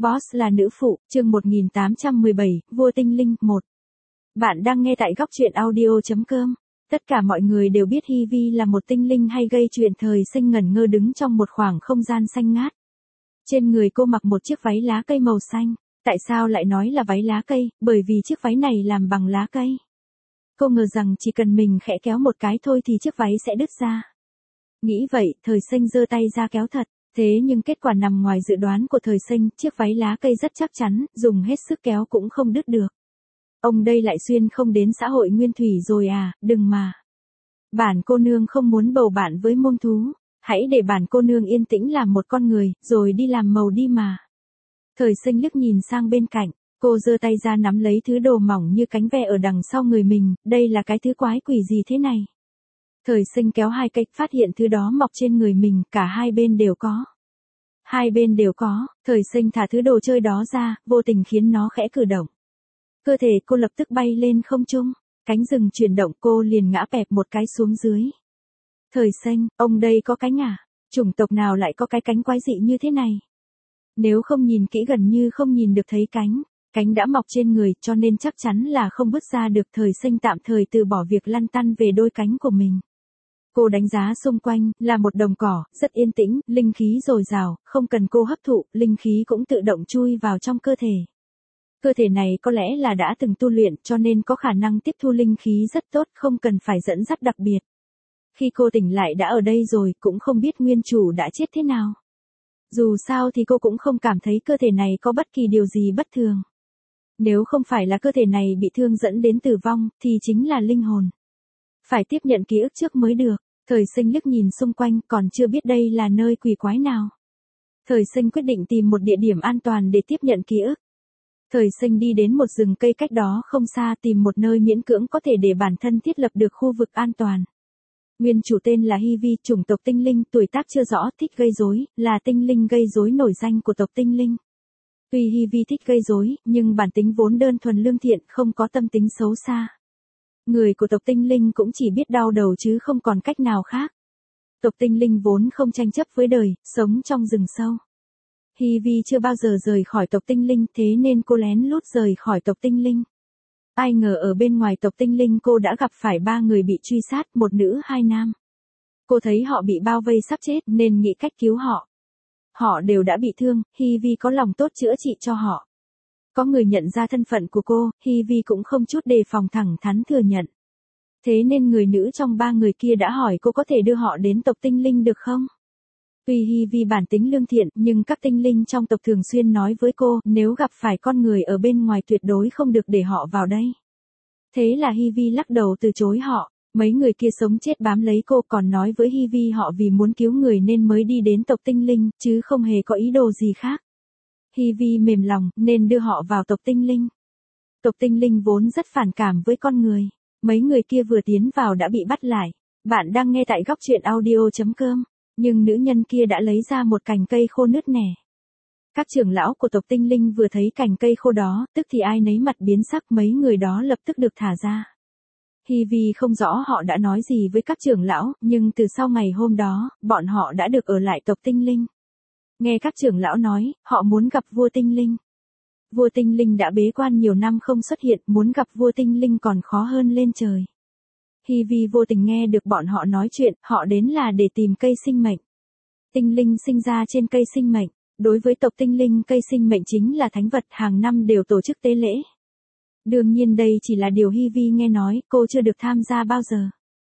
Boss là nữ phụ, chương 1817, vua tinh linh, 1. Bạn đang nghe tại góc truyện audio.com. Tất cả mọi người đều biết Hy Vi là một tinh linh hay gây chuyện thời sinh ngẩn ngơ đứng trong một khoảng không gian xanh ngát. Trên người cô mặc một chiếc váy lá cây màu xanh. Tại sao lại nói là váy lá cây? Bởi vì chiếc váy này làm bằng lá cây. Cô ngờ rằng chỉ cần mình khẽ kéo một cái thôi thì chiếc váy sẽ đứt ra. Nghĩ vậy, thời sinh giơ tay ra kéo thật. Thế nhưng kết quả nằm ngoài dự đoán của thời sinh, chiếc váy lá cây rất chắc chắn, dùng hết sức kéo cũng không đứt được. Ông đây lại xuyên không đến xã hội nguyên thủy rồi à, đừng mà. Bản cô nương không muốn bầu bạn với môn thú, hãy để bản cô nương yên tĩnh làm một con người, rồi đi làm màu đi mà. Thời sinh liếc nhìn sang bên cạnh, cô giơ tay ra nắm lấy thứ đồ mỏng như cánh ve ở đằng sau người mình, đây là cái thứ quái quỷ gì thế này? Thời sinh kéo hai cách phát hiện thứ đó mọc trên người mình, cả hai bên đều có. Hai bên đều có, thời sinh thả thứ đồ chơi đó ra, vô tình khiến nó khẽ cử động. Cơ thể cô lập tức bay lên không trung, cánh rừng chuyển động cô liền ngã bẹp một cái xuống dưới. Thời sinh, ông đây có cánh à? Chủng tộc nào lại có cái cánh quái dị như thế này? Nếu không nhìn kỹ gần như không nhìn được thấy cánh. Cánh đã mọc trên người cho nên chắc chắn là không bứt ra được. Thời sinh tạm thời từ bỏ việc lăn tăn về đôi cánh của mình. Cô đánh giá xung quanh, là một đồng cỏ, rất yên tĩnh, linh khí dồi dào, không cần cô hấp thụ, linh khí cũng tự động chui vào trong cơ thể. Cơ thể này có lẽ là đã từng tu luyện cho nên có khả năng tiếp thu linh khí rất tốt, không cần phải dẫn dắt đặc biệt. Khi cô tỉnh lại đã ở đây rồi, cũng không biết nguyên chủ đã chết thế nào. Dù sao thì cô cũng không cảm thấy cơ thể này có bất kỳ điều gì bất thường. Nếu không phải là cơ thể này bị thương dẫn đến tử vong, thì chính là linh hồn. Phải tiếp nhận ký ức trước mới được. Thời sinh liếc nhìn xung quanh còn chưa biết đây là nơi quỷ quái nào. Thời sinh quyết định tìm một địa điểm an toàn để tiếp nhận ký ức. Thời sinh đi đến một rừng cây cách đó không xa tìm một nơi miễn cưỡng có thể để bản thân thiết lập được khu vực an toàn. Nguyên chủ tên là Hy Vi, chủng tộc tinh linh, tuổi tác chưa rõ, thích gây rối, là tinh linh gây rối nổi danh của tộc tinh linh. Tuy Hy Vi thích gây rối, nhưng bản tính vốn đơn thuần lương thiện, không có tâm tính xấu xa. Người của tộc tinh linh cũng chỉ biết đau đầu chứ không còn cách nào khác. Tộc tinh linh vốn không tranh chấp với đời, sống trong rừng sâu. Hy Vi chưa bao giờ rời khỏi tộc tinh linh, thế nên cô lén lút rời khỏi tộc tinh linh. Ai ngờ ở bên ngoài tộc tinh linh cô đã gặp phải 3 người bị truy sát, một nữ 2 nam. Cô thấy họ bị bao vây sắp chết nên nghĩ cách cứu họ. Họ đều đã bị thương, Hy Vi có lòng tốt chữa trị cho họ. Có người nhận ra thân phận của cô, Hy Vi cũng không chút đề phòng thẳng thắn thừa nhận. Thế nên người nữ trong 3 người kia đã hỏi cô có thể đưa họ đến tộc tinh linh được không? Tuy Hy Vi bản tính lương thiện, nhưng các tinh linh trong tộc thường xuyên nói với cô, nếu gặp phải con người ở bên ngoài tuyệt đối không được để họ vào đây. Thế là Hy Vi lắc đầu từ chối họ. Mấy người kia sống chết bám lấy cô, còn nói với Hy Vi họ vì muốn cứu người nên mới đi đến tộc tinh linh, chứ không hề có ý đồ gì khác. Hy Vi mềm lòng, nên đưa họ vào tộc tinh linh. Tộc tinh linh vốn rất phản cảm với con người. Mấy người kia vừa tiến vào đã bị bắt lại. Bạn đang nghe tại góc truyện audio.com. Nhưng nữ nhân kia đã lấy ra một cành cây khô nứt nẻ. Các trưởng lão của tộc tinh linh vừa thấy cành cây khô đó, tức thì ai nấy mặt biến sắc, mấy người đó lập tức được thả ra. Hy Vi không rõ họ đã nói gì với các trưởng lão, nhưng từ sau ngày hôm đó, bọn họ đã được ở lại tộc tinh linh. Nghe các trưởng lão nói, họ muốn gặp vua tinh linh. Vua tinh linh đã bế quan nhiều năm không xuất hiện, muốn gặp vua tinh linh còn khó hơn lên trời. Hy Vi vô tình nghe được bọn họ nói chuyện, họ đến là để tìm cây sinh mệnh. Tinh linh sinh ra trên cây sinh mệnh. Đối với tộc tinh linh, cây sinh mệnh chính là thánh vật, hàng năm đều tổ chức tế lễ. Đương nhiên đây chỉ là điều Hy Vi nghe nói, cô chưa được tham gia bao giờ.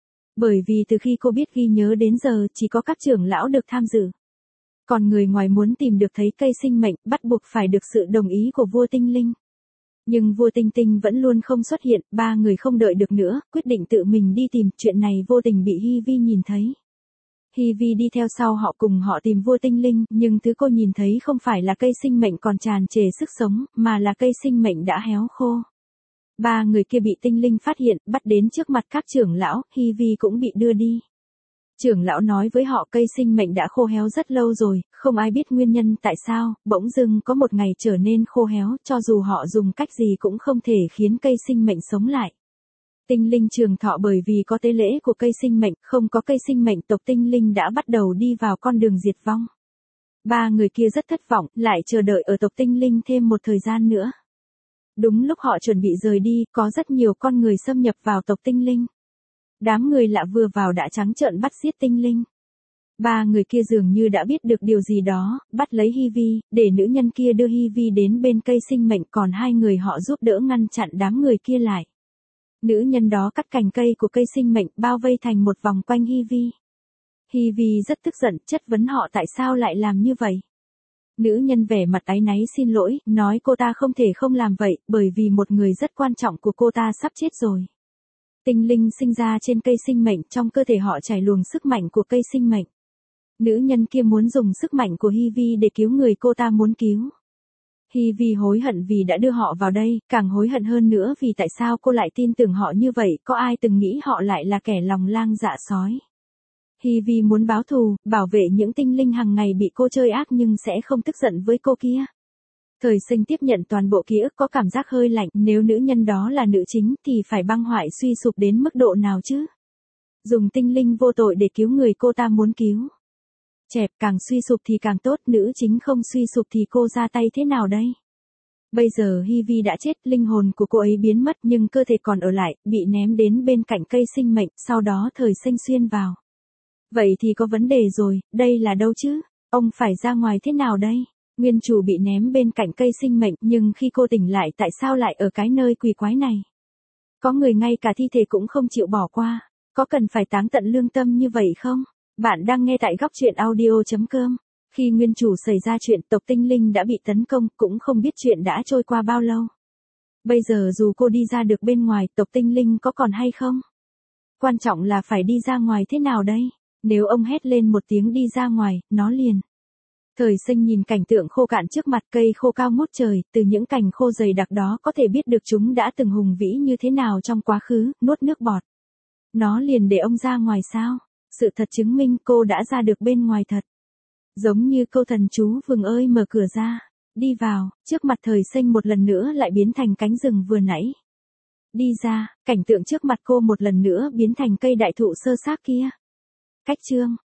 Bởi vì từ khi cô biết ghi nhớ đến giờ, chỉ có các trưởng lão được tham dự. Còn người ngoài muốn tìm được thấy cây sinh mệnh, bắt buộc phải được sự đồng ý của vua tinh linh. Nhưng vua tinh tinh vẫn luôn không xuất hiện, 3 người không đợi được nữa, quyết định tự mình đi tìm, chuyện này vô tình bị Hy Vi nhìn thấy. Hy Vi đi theo sau họ cùng họ tìm vua tinh linh, nhưng thứ cô nhìn thấy không phải là cây sinh mệnh còn tràn trề sức sống, mà là cây sinh mệnh đã héo khô. 3 người kia bị tinh linh phát hiện, bắt đến trước mặt các trưởng lão, Hy Vi cũng bị đưa đi. Trưởng lão nói với họ cây sinh mệnh đã khô héo rất lâu rồi, không ai biết nguyên nhân tại sao, bỗng dưng có một ngày trở nên khô héo, cho dù họ dùng cách gì cũng không thể khiến cây sinh mệnh sống lại. Tinh linh trường thọ bởi vì có tế lễ của cây sinh mệnh, không có cây sinh mệnh tộc tinh linh đã bắt đầu đi vào con đường diệt vong. Ba người kia rất thất vọng, lại chờ đợi ở tộc tinh linh thêm một thời gian nữa. Đúng lúc họ chuẩn bị rời đi, có rất nhiều con người xâm nhập vào tộc tinh linh. Đám người lạ vừa vào đã trắng trợn bắt giết tinh linh. Ba người kia dường như đã biết được điều gì đó, bắt lấy Hy-vi, để nữ nhân kia đưa Hy-vi đến bên cây sinh mệnh, còn hai người họ giúp đỡ ngăn chặn đám người kia lại. Nữ nhân đó cắt cành cây của cây sinh mệnh, bao vây thành một vòng quanh Hy-vi. Hy-vi rất tức giận, chất vấn họ tại sao lại làm như vậy. Nữ nhân vẻ mặt áy náy xin lỗi, nói cô ta không thể không làm vậy, bởi vì một người rất quan trọng của cô ta sắp chết rồi. Tinh linh sinh ra trên cây sinh mệnh, trong cơ thể họ chảy luồng sức mạnh của cây sinh mệnh. Nữ nhân kia muốn dùng sức mạnh của Hy-vi để cứu người cô ta muốn cứu. Hy-vi hối hận vì đã đưa họ vào đây, càng hối hận hơn nữa vì tại sao cô lại tin tưởng họ như vậy, có ai từng nghĩ họ lại là kẻ lòng lang dạ sói. Hy-vi muốn báo thù, bảo vệ những tinh linh hàng ngày bị cô chơi ác nhưng sẽ không tức giận với cô kia. Thời sinh tiếp nhận toàn bộ ký ức có cảm giác hơi lạnh, nếu nữ nhân đó là nữ chính thì phải băng hoại suy sụp đến mức độ nào chứ? Dùng tinh linh vô tội để cứu người cô ta muốn cứu. Chẹp, càng suy sụp thì càng tốt, nữ chính không suy sụp thì cô ra tay thế nào đây? Bây giờ Hy-vi đã chết, linh hồn của cô ấy biến mất nhưng cơ thể còn ở lại, bị ném đến bên cạnh cây sinh mệnh, sau đó thời sinh xuyên vào. Vậy thì có vấn đề rồi, đây là đâu chứ? Ông phải ra ngoài thế nào đây? Nguyên chủ bị ném bên cạnh cây sinh mệnh, nhưng khi cô tỉnh lại tại sao lại ở cái nơi quỷ quái này? Có người ngay cả thi thể cũng không chịu bỏ qua. Có cần phải táng tận lương tâm như vậy không? Bạn đang nghe tại góc truyện audio.com. Khi nguyên chủ xảy ra chuyện tộc tinh linh đã bị tấn công, cũng không biết chuyện đã trôi qua bao lâu. Bây giờ dù cô đi ra được bên ngoài, tộc tinh linh có còn hay không? Quan trọng là phải đi ra ngoài thế nào đây? Nếu ông hét lên một tiếng đi ra ngoài, nó liền. Thời sinh nhìn cảnh tượng khô cạn trước mặt, cây khô cao ngút trời, từ những cành khô dày đặc đó có thể biết được chúng đã từng hùng vĩ như thế nào trong quá khứ, nuốt nước bọt. Nó liền để ông ra ngoài sao? Sự thật chứng minh cô đã ra được bên ngoài thật. Giống như câu thần chú vừng ơi mở cửa ra. Đi vào, trước mặt thời sinh một lần nữa lại biến thành cánh rừng vừa nãy. Đi ra, cảnh tượng trước mặt cô một lần nữa biến thành cây đại thụ sơ xác kia. Cách chương